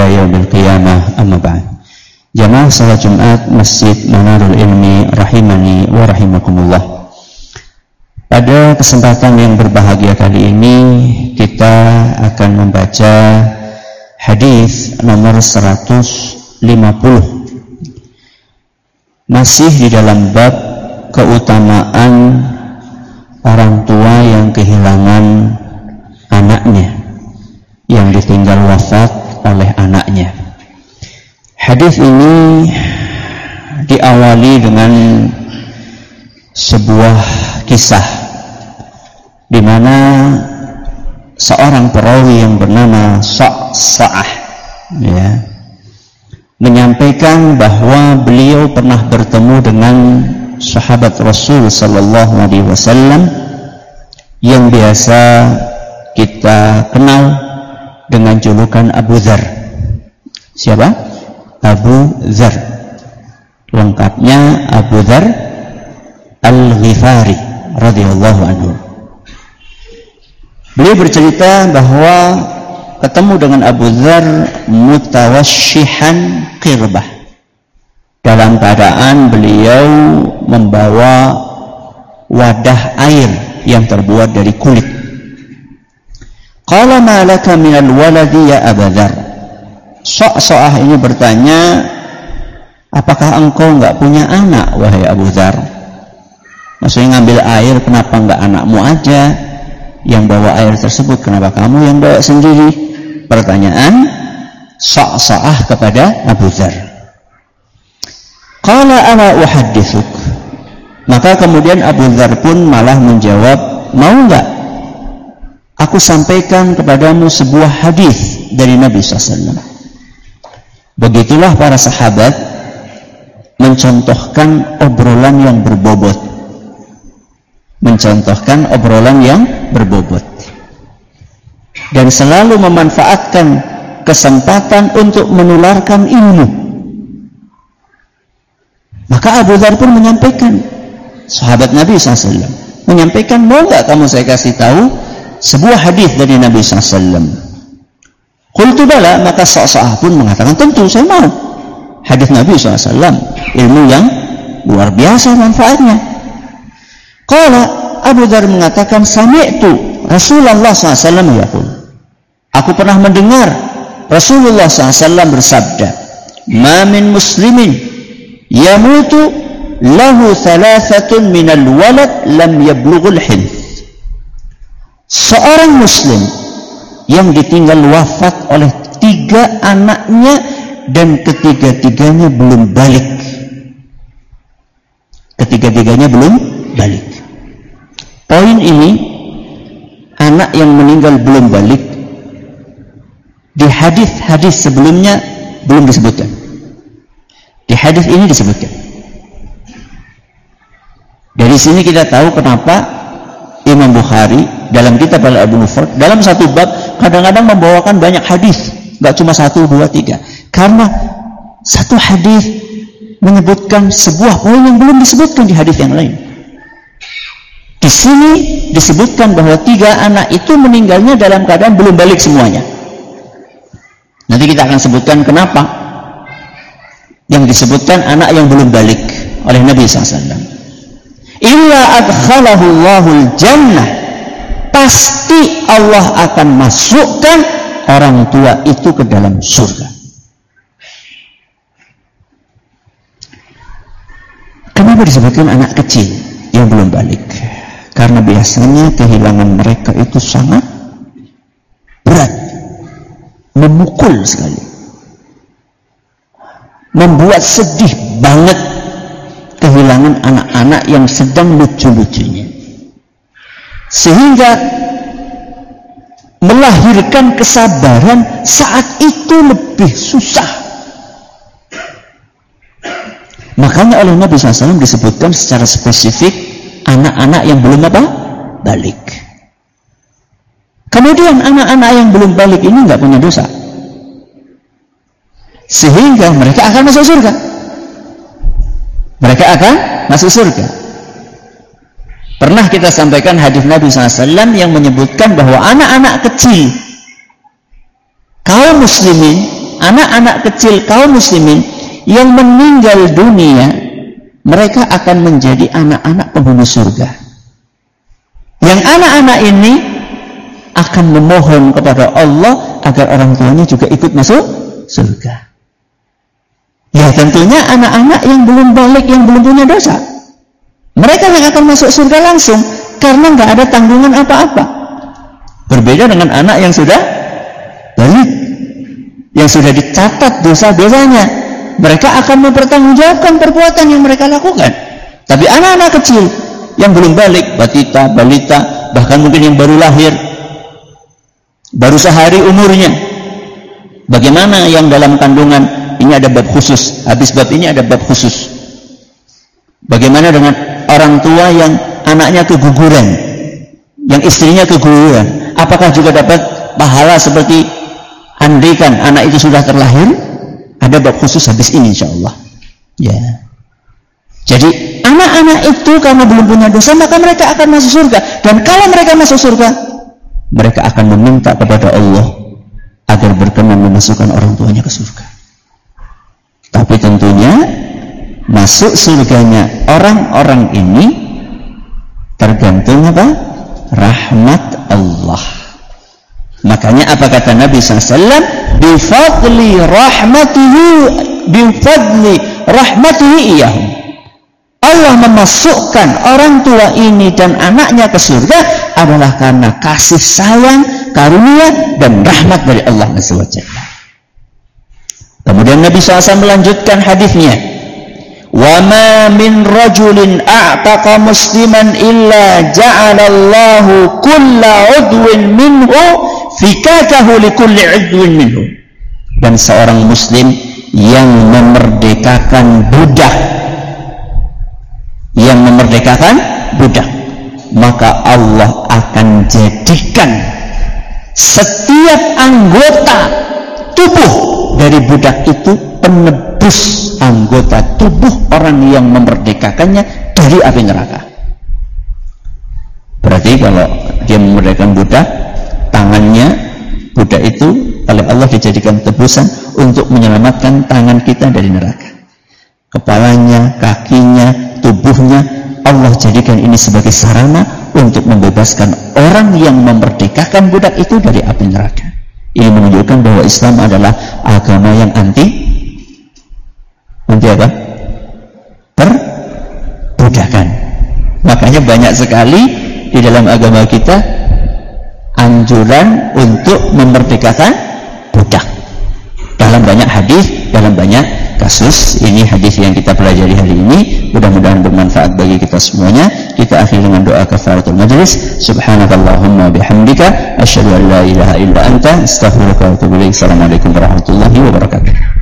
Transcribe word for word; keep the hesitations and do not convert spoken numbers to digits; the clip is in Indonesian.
yaumil qiyamah, amma ba'd. Jamaah salat Jumat Masjid Manarul Ilmi rahimani wa rahimakumullah. Pada kesempatan yang berbahagia kali ini kita akan membaca hadis nomor seratus lima puluh, masih di dalam bab keutamaan orang tua yang kehilangan anaknya, yang ditinggal wafat oleh anaknya. Hadis ini diawali dengan sebuah kisah di mana seorang perawi yang bernama Sa'sa'ah ya, menyampaikan bahwa beliau pernah bertemu dengan sahabat Rasul sallallahu alaihi wasallam yang biasa kita kenal dengan julukan Abu Dzar. Siapa? Abu Dzar. Lengkapnya Abu Dzar Al-Ghifari radhiyallahu anhu. Beliau bercerita bahwa ketemu dengan Abu Dzar mutawassyihan qirbah, dalam keadaan beliau membawa wadah air yang terbuat dari kulit. Qala ma laka minal waladi ya Abu Dzar. Sa'sa'ah ini bertanya, apakah engkau enggak punya anak wahai Abu Dzar? Maksudnya ngambil air, kenapa enggak anakmu aja yang bawa air tersebut, kenapa kamu yang bawa sendiri? Pertanyaan Sa'sa'ah kepada Abu Dzar. Qala ana uhadditsuk. Maka kemudian Abu Dzar pun malah menjawab, mau enggak aku sampaikan kepadamu sebuah hadis dari Nabi sallallahu alaihi wasallam. Begitulah para sahabat mencontohkan obrolan yang berbobot. Mencontohkan obrolan yang berbobot. Dan selalu memanfaatkan kesempatan untuk menularkan ilmu. Maka Abu Dzar pun menyampaikan, sahabat Nabi sallallahu alaihi wasallam menyampaikan, mau enggak kamu saya kasih tahu sebuah hadis dari Nabi sallallahu alaihi wasallam? Qultu bala, maka Sa'sa'ah pun mengatakan, tentu saya mau. Hadis Nabi sallallahu alaihi wasallam, ilmu yang luar biasa manfaatnya. Qala, Abu Dzar mengatakan, sami'tu Rasulullah sallallahu alaihi wasallam yaqul. Aku pernah mendengar Rasulullah sallallahu alaihi wasallam bersabda, ma min muslimin yamutu lahu thalathatun minal walad lam yablughul hinth. Seorang muslim yang ditinggal wafat oleh tiga anaknya dan ketiga-tiganya belum balik. Ketiga-tiganya belum balik. Poin ini, anak yang meninggal belum balik, di hadis-hadis sebelumnya belum disebutkan. Di hadis ini disebutkan. Dari sini kita tahu kenapa Imam Bukhari dalam kitab Al-Adab Al-Mufrad dalam satu bab kadang-kadang membawakan banyak hadis, enggak cuma satu, dua, tiga. Karena satu hadis menyebutkan sebuah poin yang belum disebutkan di hadis yang lain. Di sini disebutkan bahwa tiga anak itu meninggalnya dalam keadaan belum balik semuanya. Nanti kita akan sebutkan kenapa yang disebutkan anak yang belum balik oleh Nabi sallallahu alaihi wasallam. Illa adkhalahu Allahul jannah, pasti Allah akan masukkan orang tua itu ke dalam surga. Kenapa disebutkan anak kecil yang belum balik? Karena biasanya kehilangan mereka itu sangat berat, memukul sekali, membuat sedih banget kehilangan anak-anak yang sedang lucu-lucunya, sehingga melahirkan kesabaran saat itu lebih susah. Makanya oleh Nabi sallallahu alaihi wasallam disebutkan secara spesifik anak-anak yang belum apa? Balik. Kemudian anak-anak yang belum balik ini nggak punya dosa, sehingga mereka akan masuk surga. Mereka akan masuk surga. Pernah kita sampaikan hadis Nabi sallallahu alaihi wasallam yang menyebutkan bahwa anak-anak kecil kaum muslimin anak-anak kecil kaum muslimin yang meninggal dunia, mereka akan menjadi anak-anak penghuni surga. Yang anak-anak ini akan memohon kepada Allah agar orang tuanya juga ikut masuk surga. Ya tentunya anak-anak yang belum balik, yang belum punya dosa, mereka yang akan masuk surga langsung karena nggak ada tanggungan apa-apa. Berbeda dengan anak yang sudah balik, yang sudah dicatat dosa-dosanya, mereka akan mempertanggungjawabkan perbuatan yang mereka lakukan. Tapi anak-anak kecil yang belum balik, batita, balita, bahkan mungkin yang baru lahir, baru sehari umurnya, bagaimana yang dalam kandungan, ini ada bab khusus, habis bab ini ada bab khusus. Bagaimana dengan orang tua yang anaknya keguguran, yang istrinya keguguran, apakah juga dapat pahala seperti andaikan anak itu sudah terlahir? Ada bab khusus habis ini insyaallah. Ya. Jadi anak-anak itu karena belum punya dosa, maka mereka akan masuk surga. Dan kalau mereka masuk surga, mereka akan meminta kepada Allah agar berkenan memasukkan orang tuanya ke surga. Tapi tentunya masuk surganya orang-orang ini tergantung apa? Rahmat Allah. Makanya apa kata Nabi shallallahu alaihi wasallam? Bifadli rahmatihi, bifadli rahmatihi iyahum. Allah memasukkan orang tua ini dan anaknya ke surga adalah karena kasih sayang, karunia dan rahmat dari Allah Azza wa Jalla. Kemudian Nabi shallallahu alaihi wasallam melanjutkan hadisnya, wa ma min rajulin a'taqa musliman illa ja'alallahu kulla udwin minhu fikakahu likulli udwin minhu. Dan seorang muslim yang memerdekakan budak, yang memerdekakan budak, maka Allah akan jadikan setiap anggota tubuh dari budak itu penebus anggota tubuh orang yang memerdekakannya dari api neraka. Berarti kalau dia memerdekakan budak, tangannya budak itu oleh Allah dijadikan tebusan untuk menyelamatkan tangan kita dari neraka. Kepalanya, kakinya, tubuhnya, Allah jadikan ini sebagai sarana untuk membebaskan orang yang memerdekakan budak itu dari api neraka. Ini menunjukkan bahwa Islam adalah agama yang anti anti apa? Perbudakan. Makanya banyak sekali di dalam agama kita anjuran untuk memerdekakan budak. Dalam banyak hadis, dalam banyak kasus. Ini hadis yang kita pelajari hari ini, mudah-mudahan bermanfaat bagi kita semuanya. Kita akhiri dengan doa kafaratul majlis. Subhanakallahumma bihamdika asyhadu an la ilaha illa anta astaghfiruka wa atubu ilaik. Assalamualaikum warahmatullahi wabarakatuh.